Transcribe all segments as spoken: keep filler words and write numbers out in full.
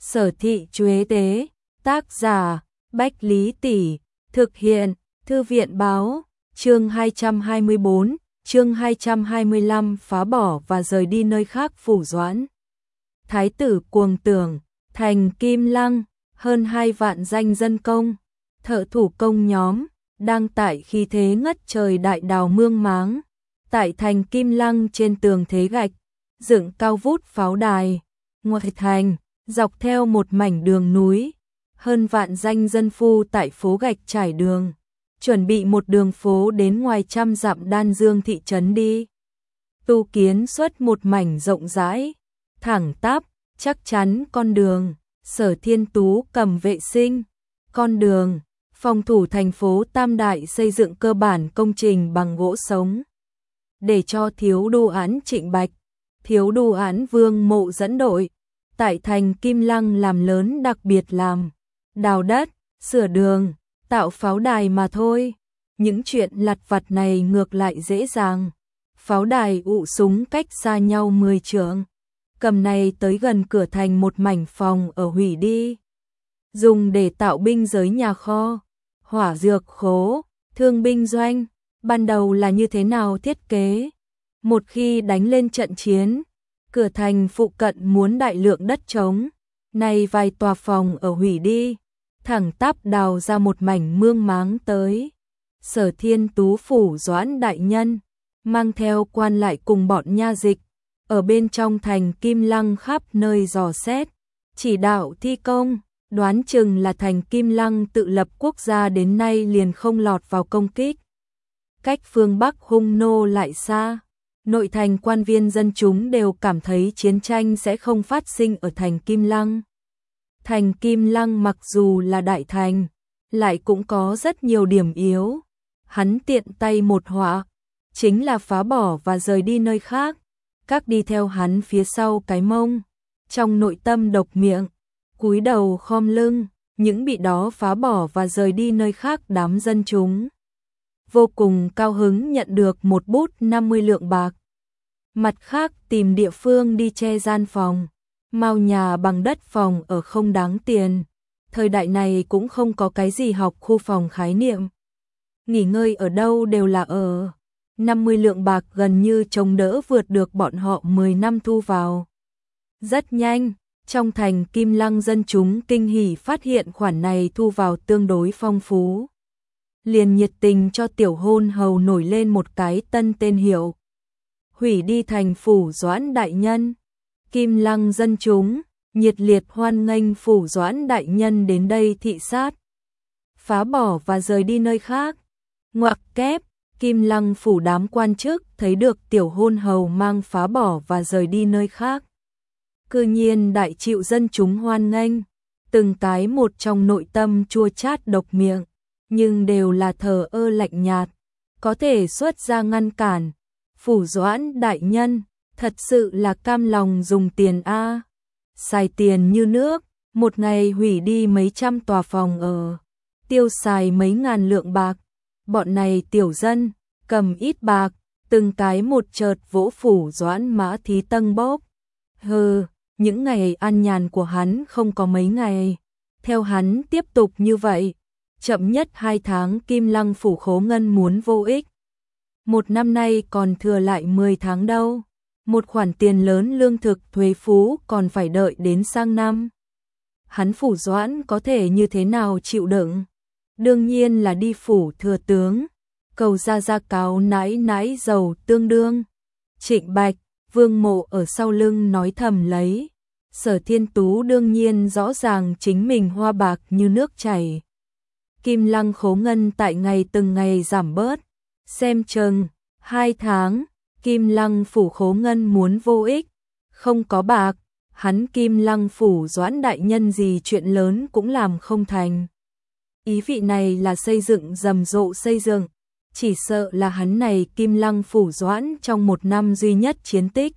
Sở Thị Chuế Tế, tác giả Bách Lý Tỷ, thực hiện Thư viện Báo, chương hai trăm hai mươi bốn, chương hai trăm hai mươi lăm phá bỏ và rời đi nơi khác Phủ Doãn. Thái tử cuồng tưởng, thành Kim Lăng, hơn hai vạn danh dân công, thợ thủ công nhóm, đang tại khi thế ngất trời đại đào mương máng. Tại thành Kim Lăng trên tường thế gạch, dựng cao vút pháo đài, ngoại thành, dọc theo một mảnh đường núi, hơn vạn danh dân phu tại phố gạch trải đường, chuẩn bị một đường phố đến ngoài trăm dặm Đan Dương thị trấn đi. Tu kiến xuất một mảnh rộng rãi, thẳng tắp, chắc chắn con đường, Sở Thiên Tú cầm vệ sinh, con đường, phòng thủ thành phố Tam Đại xây dựng cơ bản công trình bằng gỗ sống. Để cho thiếu đô án Trịnh Bạch, thiếu đô án Vương Mộ dẫn đội, tại thành Kim Lăng làm lớn, đặc biệt làm đào đất, sửa đường, tạo pháo đài mà thôi. Những chuyện lặt vặt này ngược lại dễ dàng. Pháo đài ụ súng cách xa nhau mười trượng, cầm này tới gần cửa thành một mảnh phòng ở hủy đi, dùng để tạo binh giới nhà kho, hỏa dược khố, thương binh doanh. Ban đầu là như thế nào thiết kế? Một khi đánh lên trận chiến, cửa thành phụ cận muốn đại lượng đất trống, nay vài tòa phòng ở hủy đi, thẳng tắp đào ra một mảnh mương máng tới. Sở Thiên Tú phủ Doãn đại nhân, mang theo quan lại cùng bọn nha dịch, ở bên trong thành Kim Lăng khắp nơi dò xét, chỉ đạo thi công, đoán chừng là thành Kim Lăng tự lập quốc gia đến nay liền không lọt vào công kích. Cách phương Bắc hung nô lại xa, nội thành quan viên dân chúng đều cảm thấy chiến tranh sẽ không phát sinh ở thành Kim Lăng. Thành Kim Lăng mặc dù là đại thành, lại cũng có rất nhiều điểm yếu. Hắn tiện tay một họa, chính là phá bỏ và rời đi nơi khác. Các đi theo hắn phía sau cái mông, trong nội tâm độc miệng, cúi đầu khom lưng, những bị đó phá bỏ và rời đi nơi khác đám dân chúng. Vô cùng cao hứng nhận được một bút năm mươi lượng bạc. Mặt khác tìm địa phương đi che gian phòng, mao nhà bằng đất phòng ở không đáng tiền. Thời đại này cũng không có cái gì học khu phòng khái niệm. Nghỉ ngơi ở đâu đều là ở. năm mươi lượng bạc gần như chống đỡ vượt được bọn họ mười năm thu vào. Rất nhanh, trong thành Kim Lăng dân chúng kinh hỉ phát hiện khoản này thu vào tương đối phong phú. Liền nhiệt tình cho tiểu hôn hầu nổi lên một cái tân tên hiệu. Hủy đi thành Phủ Doãn đại nhân. Kim Lăng dân chúng nhiệt liệt hoan nghênh Phủ Doãn đại nhân đến đây thị sát, phá bỏ và rời đi nơi khác. Ngoặc kép, Kim Lăng phủ đám quan chức thấy được tiểu hôn hầu mang phá bỏ và rời đi nơi khác, cư nhiên đại chịu dân chúng hoan nghênh, từng cái một trong nội tâm chua chát độc miệng, nhưng đều là thờ ơ lạnh nhạt, có thể xuất ra ngăn cản. Phủ Doãn đại nhân, thật sự là cam lòng dùng tiền a, xài tiền như nước, một ngày hủy đi mấy trăm tòa phòng ở, tiêu xài mấy ngàn lượng bạc. Bọn này tiểu dân, cầm ít bạc, từng cái một chợt vỗ Phủ Doãn mã thí tâng bốc. Hừ, những ngày an nhàn của hắn không có mấy ngày. Theo hắn tiếp tục như vậy, chậm nhất hai tháng Kim Lăng phủ khố ngân muốn vô ích. Một năm nay còn thừa lại mười tháng đâu. Một khoản tiền lớn lương thực thuế phú còn phải đợi đến sang năm. Hắn Phủ Doãn có thể như thế nào chịu đựng? Đương nhiên là đi phủ thừa tướng, cầu ra ra cáo nãi nãi giàu tương đương. Trịnh Bạch, Vương Mộ ở sau lưng nói thầm lấy. Sở Thiên Tú đương nhiên rõ ràng chính mình hoa bạc như nước chảy. Kim Lăng khố ngân tại ngày từng ngày giảm bớt. Xem chừng, hai tháng, Kim Lăng phủ khố ngân muốn vô ích. Không có bạc, hắn Kim Lăng phủ Doãn đại nhân gì chuyện lớn cũng làm không thành. Ý vị này là xây dựng rầm rộ xây dựng, chỉ sợ là hắn này Kim Lăng phủ Doãn trong một năm duy nhất chiến tích.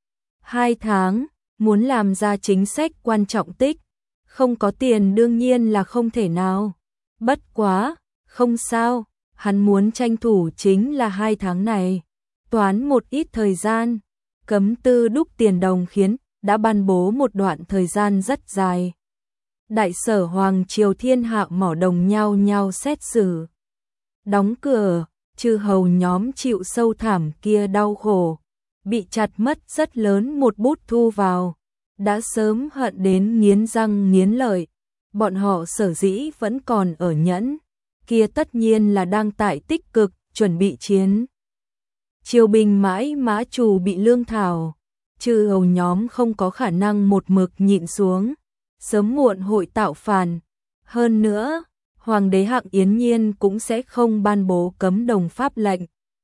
Hai tháng, muốn làm ra chính sách quan trọng tích, không có tiền đương nhiên là không thể nào. Bất quá, không sao, hắn muốn tranh thủ chính là hai tháng này, toán một ít thời gian, cấm tư đúc tiền đồng khiến đã ban bố một đoạn thời gian rất dài. Đại sở hoàng triều thiên hạ mỏ đồng nhau nhau xét xử. Đóng cửa, chư hầu nhóm chịu sâu thảm kia đau khổ, bị chặt mất rất lớn một bút thu vào, đã sớm hận đến nghiến răng nghiến lợi. Bọn họ sở dĩ vẫn còn ở nhẫn, kia tất nhiên là đang tại tích cực, chuẩn bị chiến. Triều binh mãi mã trù bị lương thảo, chư hầu nhóm không có khả năng một mực nhịn xuống, sớm muộn hội tạo phản. Hơn nữa, Hoàng đế Hạng Yến Nhiên cũng sẽ không ban bố cấm đồng pháp lệnh.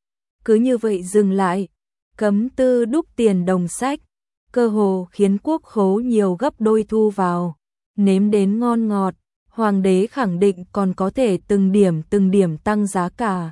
Cứ như vậy dừng lại, cấm tư đúc tiền đồng sách, cơ hồ khiến quốc khố nhiều gấp đôi thu vào. Nếm đến ngon ngọt, Hoàng đế khẳng định còn có thể từng điểm từng điểm tăng giá cả.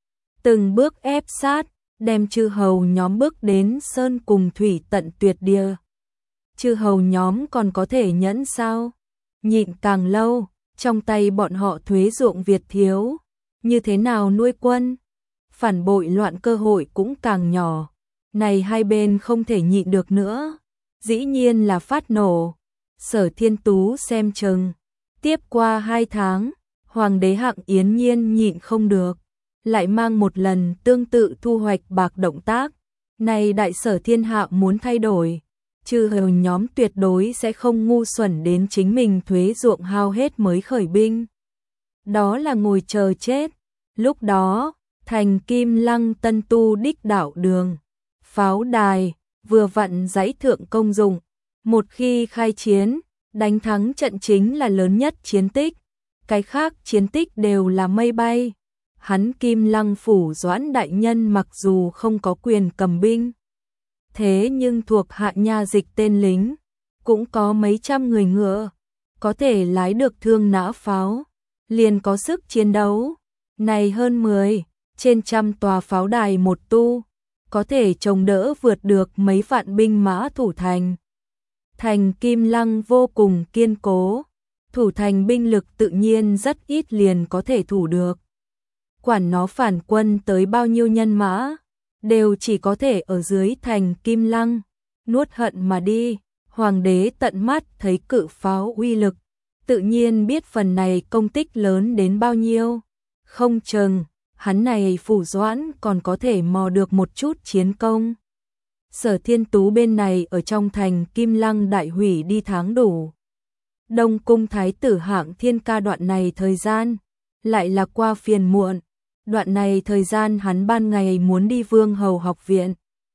Từng bước ép sát, đem chư hầu nhóm bước đến sơn cùng thủy tận tuyệt địa. Chư hầu nhóm còn có thể nhẫn sao? Nhịn càng lâu, trong tay bọn họ thuế ruộng Việt thiếu, như thế nào nuôi quân? Phản bội loạn cơ hội cũng càng nhỏ. Này hai bên không thể nhịn được nữa, dĩ nhiên là phát nổ. Sở Thiên Tú xem chừng, tiếp qua hai tháng, Hoàng đế Hạng Yến Nhiên nhịn không được, lại mang một lần tương tự thu hoạch bạc động tác. Này đại sở thiên hạ muốn thay đổi, chư hầu nhóm tuyệt đối sẽ không ngu xuẩn đến chính mình thuế ruộng hao hết mới khởi binh. Đó là ngồi chờ chết. Lúc đó, thành Kim Lăng tân tu đích đạo đường, pháo đài, vừa vặn dãy thượng công dụng. Một khi khai chiến, đánh thắng trận chính là lớn nhất chiến tích, cái khác chiến tích đều là mây bay. Hắn Kim Lăng phủ Doãn đại nhân mặc dù không có quyền cầm binh, thế nhưng thuộc hạ nha dịch tên lính, cũng có mấy trăm người ngựa, có thể lái được thương nã pháo, liền có sức chiến đấu. Này hơn mười, trên trăm tòa pháo đài một tu, có thể chống đỡ vượt được mấy vạn binh mã thủ thành. Thành Kim Lăng vô cùng kiên cố, thủ thành binh lực tự nhiên rất ít liền có thể thủ được. Quản nó phản quân tới bao nhiêu nhân mã, đều chỉ có thể ở dưới thành Kim Lăng, nuốt hận mà đi. Hoàng đế tận mắt thấy cự pháo uy lực, tự nhiên biết phần này công tích lớn đến bao nhiêu. Không chừng, hắn này phủ Doãn còn có thể mò được một chút chiến công. Sở Thiên Tú bên này ở trong thành Kim Lăng đại hủy đi tháng đủ. Đông cung thái tử Hạng Thiên Ca đoạn này thời gian, lại là qua phiền muộn. Đoạn này thời gian hắn ban ngày muốn đi Vương Hầu học viện,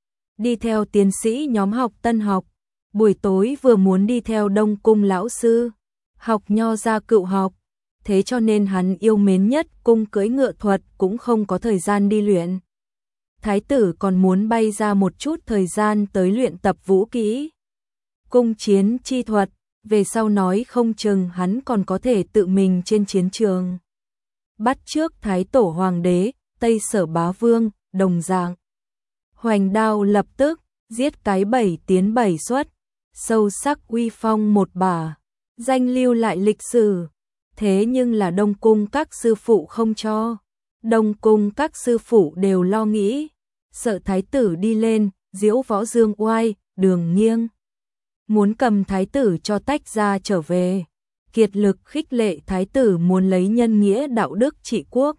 đi theo tiến sĩ nhóm học tân học, buổi tối vừa muốn đi theo Đông cung lão sư, học nho gia cựu học. Thế cho nên hắn yêu mến nhất cung cưỡi ngựa thuật cũng không có thời gian đi luyện. Thái tử còn muốn bay ra một chút thời gian tới luyện tập vũ kỹ, cung chiến chi thuật, về sau nói không chừng hắn còn có thể tự mình trên chiến trường. Bắt trước Thái tổ Hoàng đế, Tây Sở Bá Vương, đồng dạng. Hoành đao lập tức, giết cái bảy tiến bảy xuất, sâu sắc uy phong một bả, danh lưu lại lịch sử. Thế nhưng là Đông cung các sư phụ không cho. Đông cung các sư phụ đều lo nghĩ, sợ thái tử đi lên, diễu võ dương oai, đường nghiêng. Muốn cầm thái tử cho tách ra trở về. Kiệt lực khích lệ thái tử muốn lấy nhân nghĩa đạo đức trị quốc.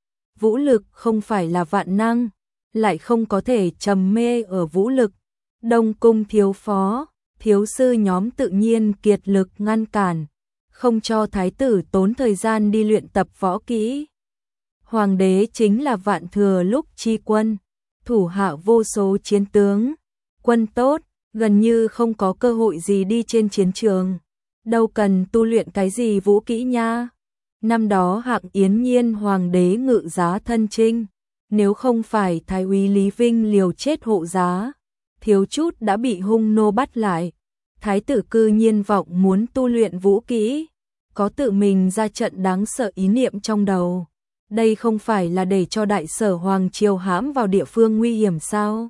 Vũ lực không phải là vạn năng, lại không có thể trầm mê ở vũ lực. Đông cung thiếu phó, thiếu sư nhóm tự nhiên kiệt lực ngăn cản, không cho thái tử tốn thời gian đi luyện tập võ kỹ. Hoàng đế chính là vạn thừa lúc chi quân, thủ hạ vô số chiến tướng, quân tốt, gần như không có cơ hội gì đi trên chiến trường. Đâu cần tu luyện cái gì vũ kỹ nha. Năm đó Hạng Yến Nhiên hoàng đế ngự giá thân chinh, nếu không phải thái úy Lý Vinh liều chết hộ giá, thiếu chút đã bị hung nô bắt lại. Thái tử cư nhiên vọng muốn tu luyện vũ kỹ, có tự mình ra trận đáng sợ ý niệm trong đầu. Đây không phải là để cho đại sở hoàng triều hãm vào địa phương nguy hiểm sao?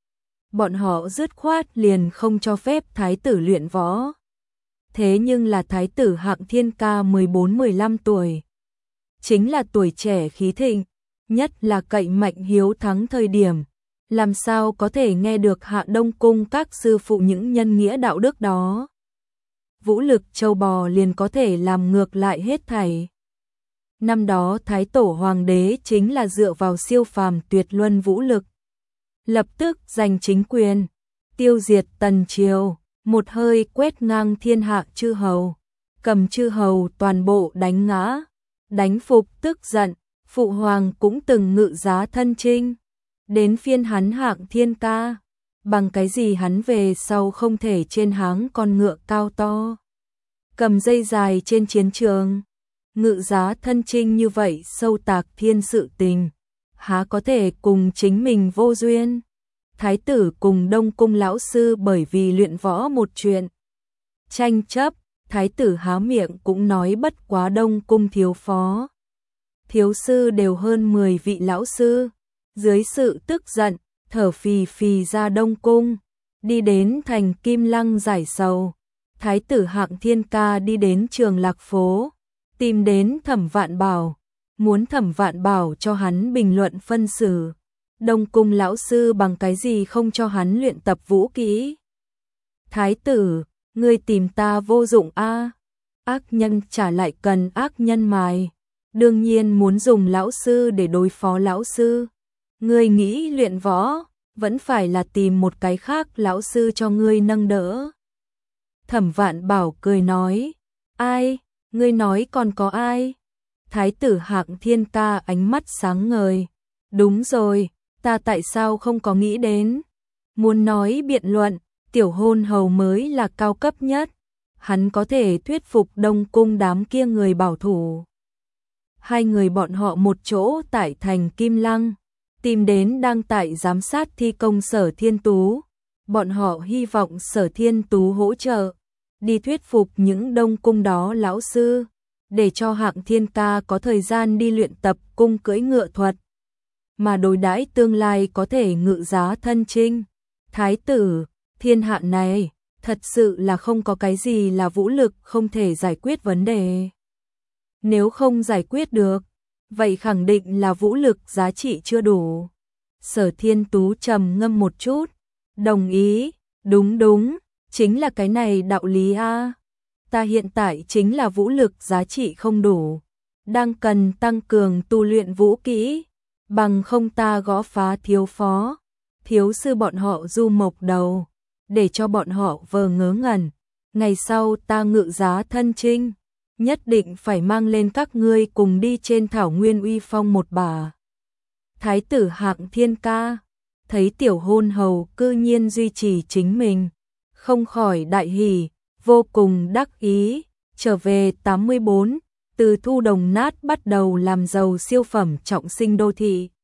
Bọn họ dứt khoát liền không cho phép thái tử luyện võ. Thế nhưng là thái tử Hạng Thiên Ca mười bốn mười lăm tuổi, chính là tuổi trẻ khí thịnh, nhất là cậy mạnh hiếu thắng thời điểm, làm sao có thể nghe được Hạ Đông Cung các sư phụ những nhân nghĩa đạo đức đó. Vũ lực châu bò liền có thể làm ngược lại hết thảy. Năm đó Thái Tổ Hoàng đế chính là dựa vào siêu phàm tuyệt luân vũ lực, lập tức giành chính quyền, tiêu diệt Tần Triều, một hơi quét ngang thiên hạ chư hầu, cầm chư hầu toàn bộ đánh ngã, đánh phục tức giận. Phụ hoàng cũng từng ngự giá thân chinh, đến phiên hắn Hạng Thiên Ca, bằng cái gì hắn về sau không thể trên háng con ngựa cao to, cầm dây dài trên chiến trường, ngự giá thân chinh như vậy sâu tạc thiên sự tình, há có thể cùng chính mình vô duyên. Thái tử cùng Đông Cung lão sư bởi vì luyện võ một chuyện tranh chấp, thái tử há miệng cũng nói bất quá Đông Cung thiếu phó, thiếu sư đều hơn mười vị lão sư, dưới sự tức giận, thở phì phì ra Đông Cung, đi đến thành Kim Lăng giải sầu. Thái tử Hạng Thiên Ca đi đến Trường Lạc phố, tìm đến Thẩm Vạn Bảo, muốn Thẩm Vạn Bảo cho hắn bình luận phân xử. Đông Cung lão sư bằng cái gì không cho hắn luyện tập vũ kỹ? Thái tử, ngươi tìm ta vô dụng a. Ác nhân trả lại cần ác nhân mài. Đương nhiên muốn dùng lão sư để đối phó lão sư. Ngươi nghĩ luyện võ, vẫn phải là tìm một cái khác lão sư cho ngươi nâng đỡ. Thẩm Vạn Bảo cười nói, ai, ngươi nói còn có ai? Thái tử Hạng Thiên Ca ánh mắt sáng ngời, đúng rồi, ta tại sao không có nghĩ đến? Muốn nói biện luận, tiểu hôn hầu mới là cao cấp nhất, hắn có thể thuyết phục Đông Cung đám kia người bảo thủ. Hai người bọn họ một chỗ tại thành Kim Lăng, tìm đến đang tại giám sát thi công Sở Thiên Tú. Bọn họ hy vọng Sở Thiên Tú hỗ trợ, đi thuyết phục những Đông Cung đó lão sư, để cho Hạng Thiên Ca có thời gian đi luyện tập cung cưỡi ngựa thuật, mà đối đãi tương lai có thể ngự giá thân chinh. Thái tử, thiên hạ này, thật sự là không có cái gì là vũ lực không thể giải quyết vấn đề. Nếu không giải quyết được, vậy khẳng định là vũ lực giá trị chưa đủ. Sở Thiên Tú trầm ngâm một chút, đồng ý, đúng đúng, chính là cái này đạo lý a. Ta hiện tại chính là vũ lực giá trị không đủ, đang cần tăng cường tu luyện vũ kỹ, bằng không ta gõ phá thiếu phó, thiếu sư bọn họ du mộc đầu, để cho bọn họ vờ ngớ ngẩn. Ngày sau ta ngự giá thân chinh, nhất định phải mang lên các ngươi cùng đi trên thảo nguyên uy phong một bà. Thái tử Hạng Thiên Ca thấy tiểu hôn hầu cư nhiên duy trì chính mình, không khỏi đại hỉ, vô cùng đắc ý. Trở về tám mươi bốn, từ thu đồng nát bắt đầu làm giàu siêu phẩm trọng sinh đô thị.